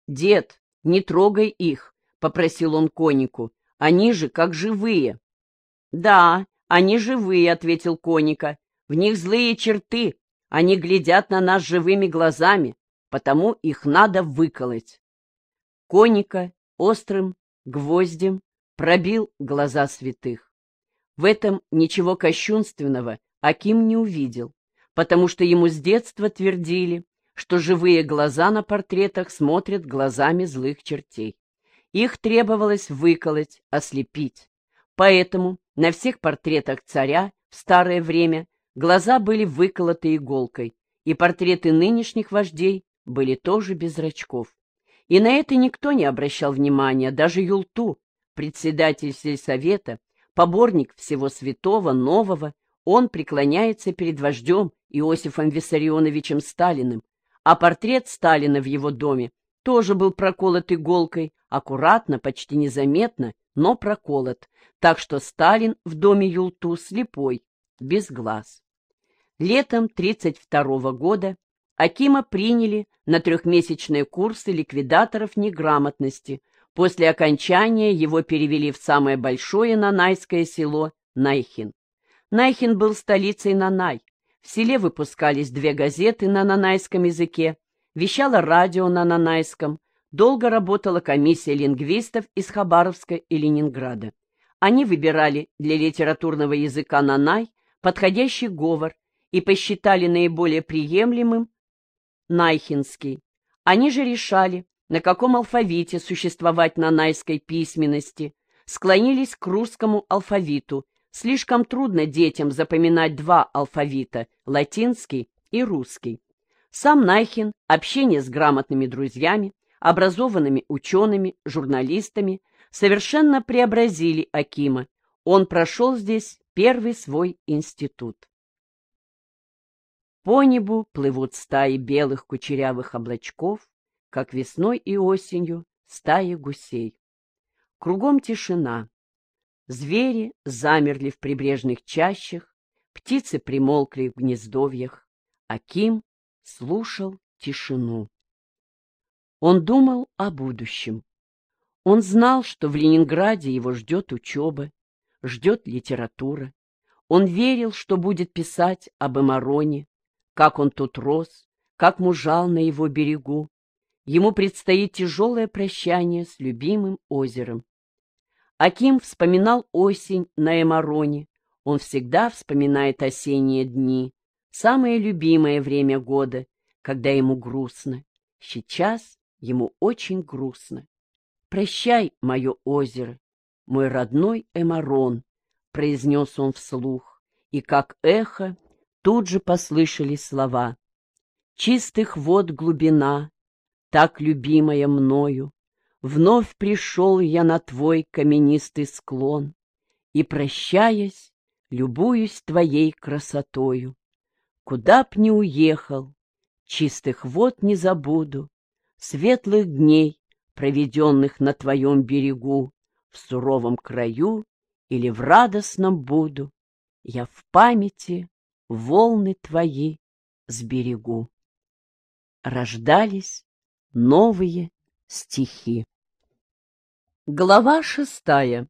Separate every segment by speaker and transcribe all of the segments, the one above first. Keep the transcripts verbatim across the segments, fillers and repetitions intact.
Speaker 1: «Дед, не трогай их», — попросил он Конику, — «они же как живые». «Да, они живые», — ответил Коника, — «в них злые черты, они глядят на нас живыми глазами, потому их надо выколоть». Коника острым гвоздем пробил глаза святых. В этом ничего кощунственного Аким не увидел, потому что ему с детства твердили, что живые глаза на портретах смотрят глазами злых чертей. Их требовалось выколоть, ослепить. Поэтому на всех портретах царя в старое время глаза были выколоты иголкой, и портреты нынешних вождей были тоже без зрачков. И на это никто не обращал внимания, даже Юлту, председатель сельсовета, поборник всего святого, нового, он преклоняется перед вождем Иосифом Виссарионовичем Сталиным, а портрет Сталина в его доме тоже был проколот иголкой, аккуратно, почти незаметно, но проколот, так что Сталин в доме Юлту слепой, без глаз. Летом тридцать второго года Акима приняли на трехмесячные курсы ликвидаторов неграмотности. После окончания его перевели в самое большое нанайское село Найхин. Найхин был столицей Нанай. В селе выпускались две газеты на нанайском языке, вещало радио на нанайском, долго работала комиссия лингвистов из Хабаровска и Ленинграда. Они выбирали для литературного языка нанай подходящий говор и посчитали наиболее приемлемым найхинский. Они же решали, на каком алфавите существовать нанайской письменности, склонились к русскому алфавиту. Слишком трудно детям запоминать два алфавита – латинский и русский. Сам Найхин, общение с грамотными друзьями, образованными учеными, журналистами совершенно преобразили Акима. Он прошел здесь первый свой институт. По небу плывут стаи белых кучерявых облачков, как весной и осенью стаи гусей. Кругом тишина. Звери замерли в прибрежных чащах, птицы примолкли в гнездовьях. Аким слушал тишину. Он думал о будущем. Он знал, что в Ленинграде его ждет учеба, ждет литература. Он верил, что будет писать об Эмароне, как он тут рос, как мужал на его берегу. Ему предстоит тяжелое прощание с любимым озером. Аким вспоминал осень на Эмароне. Он всегда вспоминает осенние дни, самое любимое время года, когда ему грустно. Сейчас ему очень грустно. «Прощай, мое озеро, мой родной Эмарон», — произнес он вслух, и как эхо тут же послышались слова. «Чистых вод глубина, так любимая мною, вновь пришел я на твой каменистый склон, и, прощаясь, любуюсь твоей красотою. Куда б ни уехал, чистых вод не забуду, светлых дней, проведенных на твоем берегу, в суровом краю или в радостном буду, я в памяти волны твои сберегу». Рождались новые стихи. Глава шестая.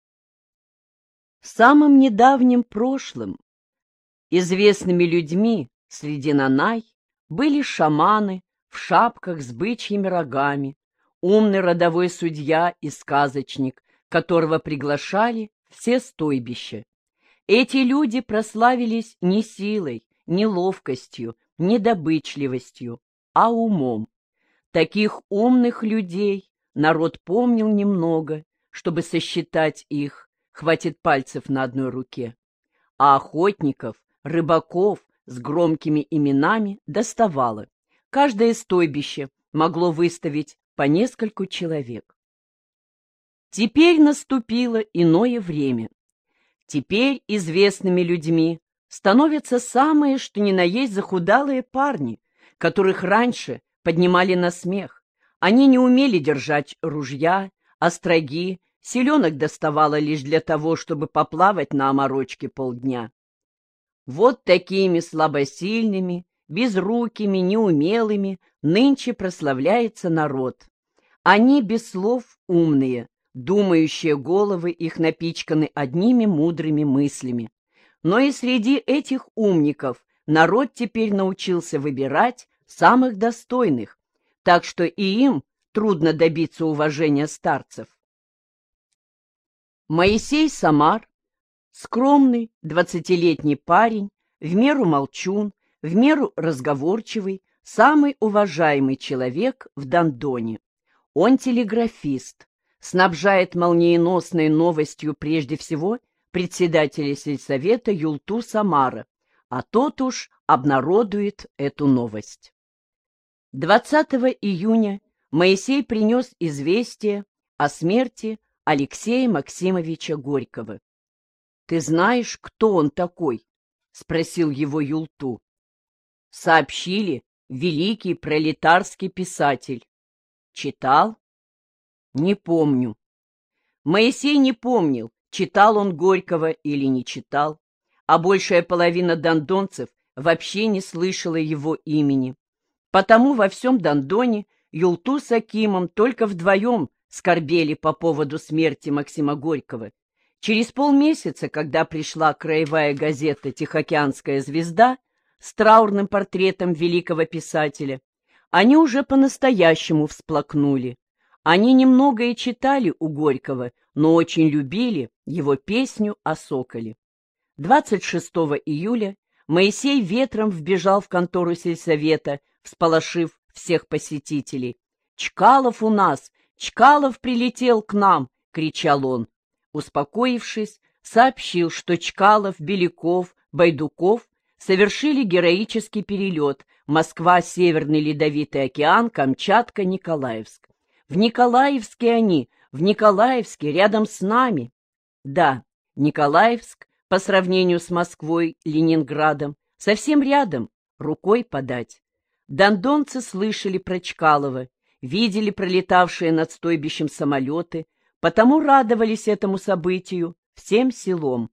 Speaker 1: В самом недавнем прошлом известными людьми среди нанай были шаманы в шапках с бычьими рогами, умный родовой судья и сказочник, которого приглашали все стойбища. Эти люди прославились не силой, не ловкостью, не добычливостью, а умом. Таких умных людей народ помнил немного, чтобы сосчитать их, хватит пальцев на одной руке. А охотников, рыбаков с громкими именами доставало. Каждое стойбище могло выставить по нескольку человек. Теперь наступило иное время. Теперь известными людьми становятся самые, что ни на есть, захудалые парни, которых раньше поднимали на смех. Они не умели держать ружья, остроги, селенок доставало лишь для того, чтобы поплавать на оморочке полдня. Вот такими слабосильными, безрукими, неумелыми нынче прославляется народ. Они без слов умные, думающие головы их напичканы одними мудрыми мыслями. Но и среди этих умников народ теперь научился выбирать самых достойных, так что и им трудно добиться уважения старцев. Моисей Самар, скромный двадцатилетний парень, в меру молчун, в меру разговорчивый, самый уважаемый человек в Дондоне. Он телеграфист, снабжает молниеносной новостью прежде всего председателя сельсовета Юлту Самара, а тот уж обнародует эту новость. двадцатого июня Моисей принес известие о смерти Алексея Максимовича Горького. «Ты знаешь, кто он такой?» — спросил его Юлту. «Сообщили, великий пролетарский писатель». «Читал?» «Не помню». Моисей не помнил, читал он Горького или не читал, а большая половина дондонцев вообще не слышала его имени. Потому во всем Дондоне Юлту с Акимом только вдвоем скорбели по поводу смерти Максима Горького. Через полмесяца, когда пришла краевая газета «Тихоокеанская звезда» с траурным портретом великого писателя, они уже по-настоящему всплакнули. Они немного и читали у Горького, но очень любили его песню о соколе. двадцать шестого июля Моисей ветром вбежал в контору сельсовета, всполошив всех посетителей. «Чкалов у нас! Чкалов прилетел к нам!» — кричал он. Успокоившись, сообщил, что Чкалов, Беляков, Байдуков совершили героический перелет Москва, Северный Ледовитый океан, Камчатка, Николаевск. В Николаевске они, в Николаевске, рядом с нами. Да, Николаевск, по сравнению с Москвой, Ленинградом, совсем рядом, рукой подать. Дондонцы слышали про Чкалова, видели пролетавшие над стойбищем самолеты, потому радовались этому событию всем селом.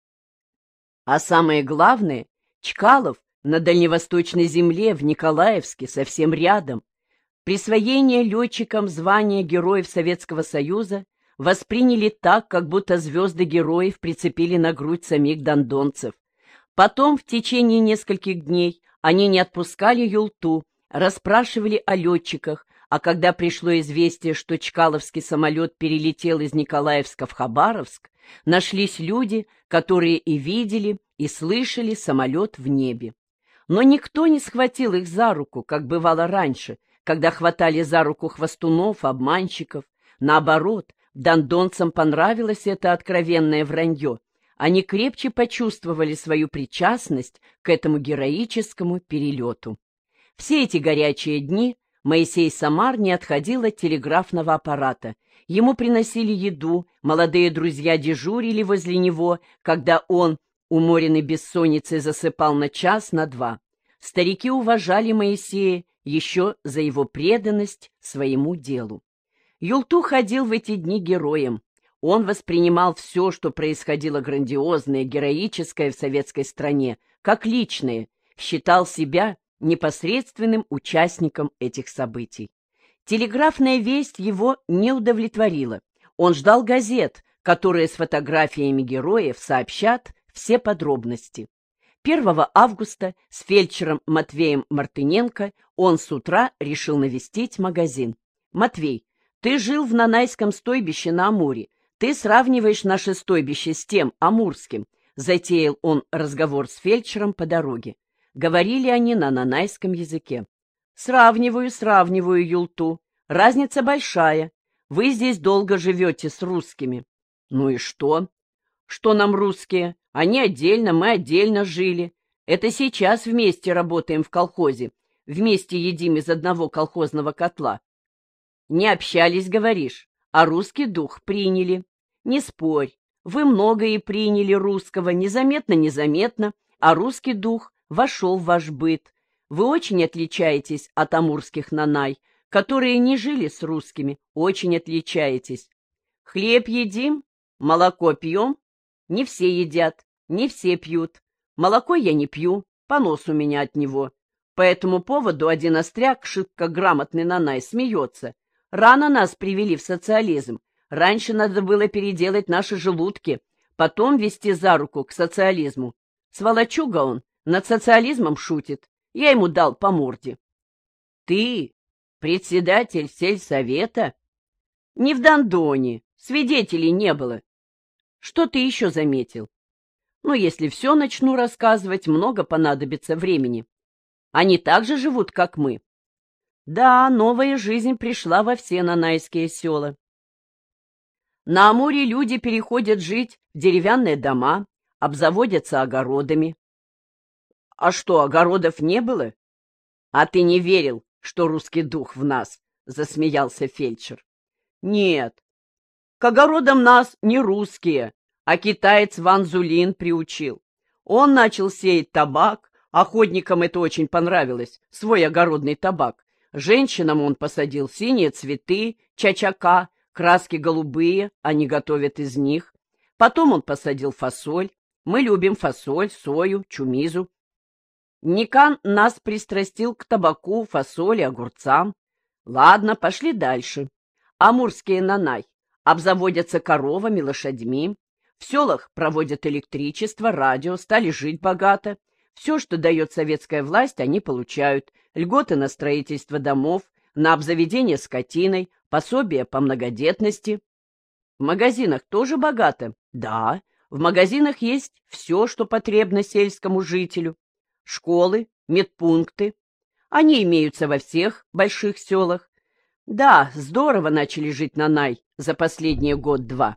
Speaker 1: А самое главное, Чкалов на дальневосточной земле в Николаевске совсем рядом. Присвоение летчикам звания Героев Советского Союза восприняли так, как будто звезды героев прицепили на грудь самих дондонцев. Потом, в течение нескольких дней, они не отпускали Юлту, расспрашивали о летчиках, а когда пришло известие, что чкаловский самолет перелетел из Николаевска в Хабаровск, нашлись люди, которые и видели, и слышали самолет в небе. Но никто не схватил их за руку, как бывало раньше, когда хватали за руку хвастунов, обманщиков. Наоборот, дондонцам понравилось это откровенное вранье. Они крепче почувствовали свою причастность к этому героическому перелету. Все эти горячие дни Моисей Самар не отходил от телеграфного аппарата. Ему приносили еду, молодые друзья дежурили возле него, когда он, уморенный бессонницей, засыпал на час, на два. Старики уважали Моисея еще за его преданность своему делу. Юлту ходил в эти дни героем. Он воспринимал все, что происходило грандиозное, героическое в советской стране, как личное, считал себя непосредственным участником этих событий. Телеграфная весть его не удовлетворила. Он ждал газет, которые с фотографиями героев сообщат все подробности. первого августа с фельдшером Матвеем Мартыненко он с утра решил навестить магазин. «Матвей, ты жил в Нанайском стойбище на Амуре. Ты сравниваешь наше стойбище с тем амурским», — затеял он разговор с фельдшером по дороге. Говорили они на нанайском языке. «Сравниваю, сравниваю, Юлту. Разница большая. Вы здесь долго живете с русскими». «Ну и что?» «Что нам русские? Они отдельно, мы отдельно жили. Это сейчас вместе работаем в колхозе. Вместе едим из одного колхозного котла». «Не общались, говоришь, а русский дух приняли». «Не спорь. Вы многое приняли русского, незаметно-незаметно, а русский дух вошел в ваш быт. Вы очень отличаетесь от амурских нанай, которые не жили с русскими, очень отличаетесь. Хлеб едим, молоко пьем. Не все едят, не все пьют. Молоко я не пью, понос у меня от него. По этому поводу один остряк, шибко грамотный нанай, смеется. Рано нас привели в социализм. Раньше надо было переделать наши желудки, потом вести за руку к социализму. Сволочуга он, над социализмом шутит. Я ему дал по морде. Ты председатель сельсовета? Не в Дондоне, свидетелей не было. Что ты еще заметил? Ну, если все начну рассказывать, много понадобится времени. Они так же живут, как мы. Да, новая жизнь пришла во все нанайские села. На Амуре люди переходят жить в деревянные дома, обзаводятся огородами. А что, огородов не было? А ты не верил, что русский дух в нас, засмеялся фельдшер. Нет, к огородам нас не русские, а китаец Ван Зулин приучил. Он начал сеять табак, охотникам это очень понравилось, свой огородный табак. Женщинам он посадил синие цветы, чачака, краски голубые, они готовят из них. Потом он посадил фасоль. Мы любим фасоль, сою, чумизу. Никан нас пристрастил к табаку, фасоли, огурцам. Ладно, пошли дальше. Амурские нанай обзаводятся коровами, лошадьми. В селах проводят электричество, радио, стали жить богато. Все, что дает советская власть, они получают. Льготы на строительство домов, на обзаведение скотиной, пособия по многодетности. В магазинах тоже богато? Да, в магазинах есть все, что потребно сельскому жителю. Школы, медпункты. Они имеются во всех больших селах. Да, здорово начали жить нанай за последние год-два.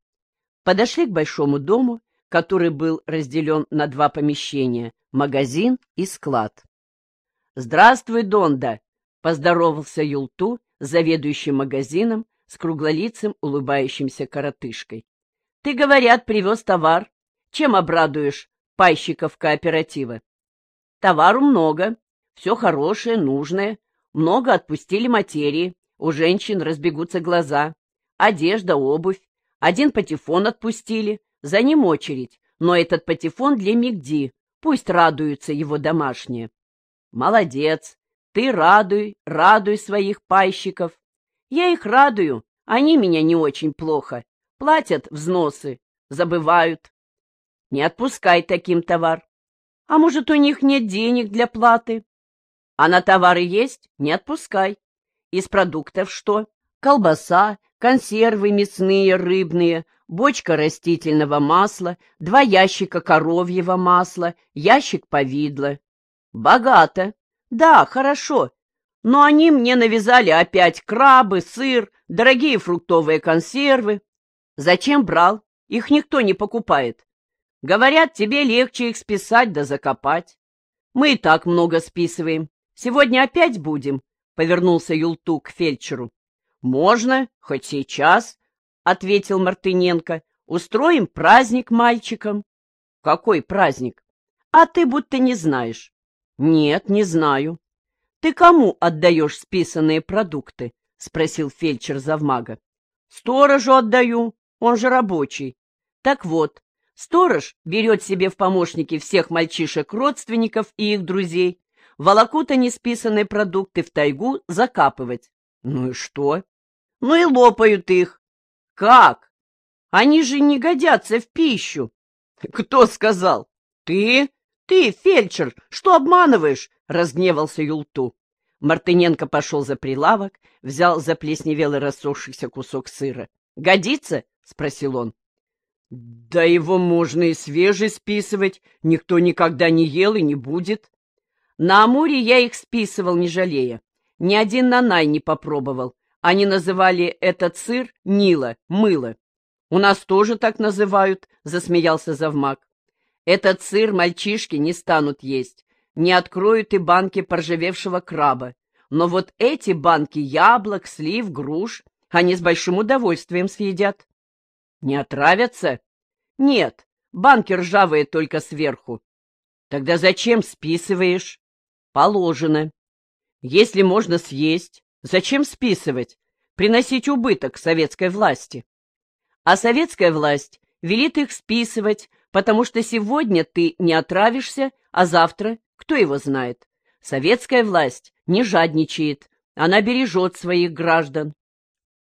Speaker 1: Подошли к большому дому, который был разделен на два помещения — магазин и склад. «Здравствуй, Донда!» — поздоровался Юлту, заведующий магазином, с круглолицым улыбающимся коротышкой. «Ты, говорят, привез товар. Чем обрадуешь пайщиков кооператива?» «Товару много, все хорошее, нужное. Много отпустили материи, у женщин разбегутся глаза. Одежда, обувь. Один патефон отпустили, за ним очередь, но этот патефон для Мигди, пусть радуются его домашние». «Молодец, ты радуй, радуй своих пайщиков». «Я их радую, они меня не очень плохо. Платят взносы, забывают». «Не отпускай таким товар». «А может, у них нет денег для платы?» «А на товары есть? Не отпускай». «Из продуктов что?» «Колбаса, консервы мясные, рыбные, бочка растительного масла, два ящика коровьего масла, ящик повидла». «Богато». «Да, хорошо. Но они мне навязали опять крабы, сыр, дорогие фруктовые консервы». «Зачем брал? Их никто не покупает. Говорят, тебе легче их списать да закопать. Мы и так много списываем. Сегодня опять будем?» — повернулся Юлту к фельдшеру. «Можно, хоть сейчас», — ответил Мартыненко. «Устроим праздник мальчикам». «Какой праздник?» «А ты будто не знаешь». «Нет, не знаю». «Ты кому отдаешь списанные продукты?» — спросил фельдшер завмага. «Сторожу отдаю, он же рабочий». «Так вот, сторож берет себе в помощники всех мальчишек-родственников и их друзей, волокут они списанные продукты в тайгу закапывать». «Ну и что?» «Ну и лопают их». «Как? Они же не годятся в пищу». «Кто сказал?» «Ты? Ты, фельдшер, что обманываешь?» — разгневался Юлту. Мартыненко пошел за прилавок, взял заплесневелый рассохшийся кусок сыра. «Годится?» — спросил он. «Да его можно и свежий списывать, никто никогда не ел и не будет». «На Амуре я их списывал, не жалея. Ни один нанай не попробовал. Они называли этот сыр Нила, мыло. У нас тоже так называют», — засмеялся завмак. «Этот сыр мальчишки не станут есть, не откроют и банки поржавевшего краба. Но вот эти банки яблок, слив, груш они с большим удовольствием съедят». «Не отравятся?» «Нет, банки ржавые только сверху». «Тогда зачем списываешь?» «Положено. Если можно съесть, зачем списывать? Приносить убыток советской власти». «А советская власть велит их списывать, потому что сегодня ты не отравишься, а завтра, кто его знает. Советская власть не жадничает, она бережет своих граждан».